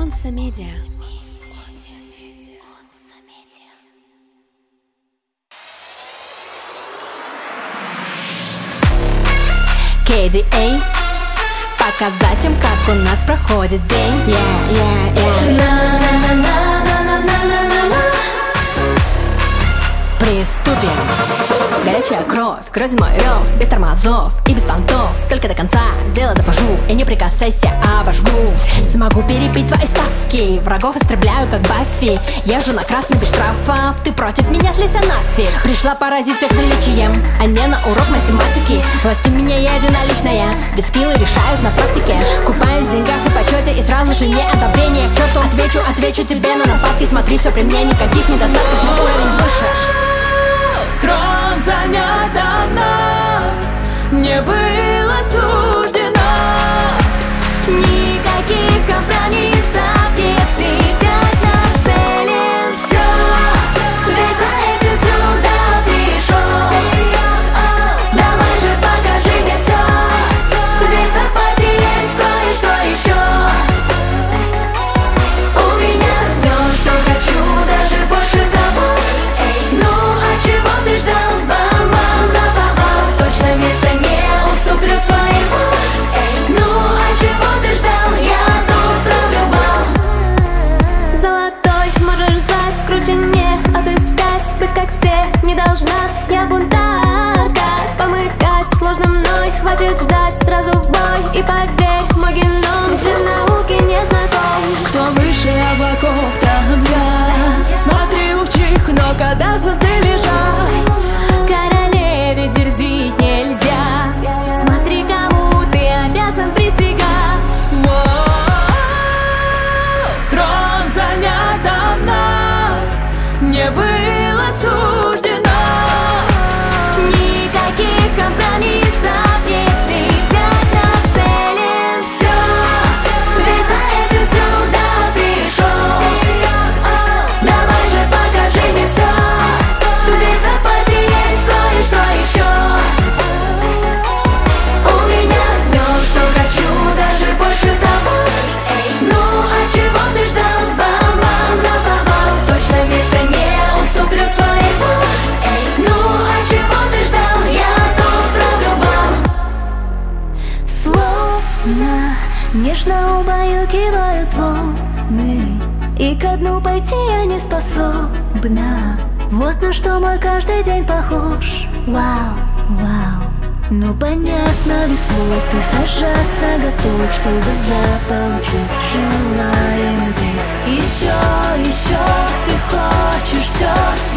Онса Медиа. KDA, показать им, как у нас проходит день. Приступим. Горячая кровь, грозит мой рев. Без тормозов и без понтов, только до конца дело допожу. И не прикасайся, обожгу. Смогу перепить твои ставки, врагов истребляю, как Баффи. Езжу на красный без штрафов, ты против меня, слейся нафиг. Пришла поразить всех величием, а не на урок математики. Власть у меня единоличная, ведь скиллы решают на практике. Купаюсь в деньгах и почете, и сразу же не одобрение. К черту отвечу тебе на нападки. Смотри, все при мне, никаких недостатков, мой уровень выше. Трон занят давно, не было суждено. Никаких компромиссов, если взять на цели все. Ведь за этим сюда пришел. Давай же покажи мне все, ведь в запасе есть кое-что еще. У меня все, что хочу, даже больше того. Ну а чего ты ждал? Бам-бам наповал. Точно место не уступлю своему. Ну а чего ты ждал? Я тут правлю бал. Золотой можешь ждать, круче не отыскать. Быть как все не должна, я бунтарка. Помыкать сложно мной, хватит ждать, сразу в бой. И поверь, мой геном для науки не знаком. Кто выше облаков, там я. Смотри, учих, но когда ты лежать. Королеве дерзить нельзя. Смотри, кому ты обязан присягать. Трон занят давно, не было суждено. Никаких компромиссов, если взять на цели все. Ведь за этим сюда пришел. Давай же покажи мне все, ведь в запасе есть кое-что еще. У меня все, что хочу, даже больше того. Ну а чего ты ждал? Бам-бам наповал. Точно место не уступлю своему. Ну а чего ты ждал? Я тут правлю бал. Словно нежно убаюкивают волны, и ко дну пойти я не способна. Вот на что мой каждый день похож. Вау, вау. Ну понятно, без слов ты сражаться готов, чтобы заполучить желаемый приз. Еще ты хочешь все.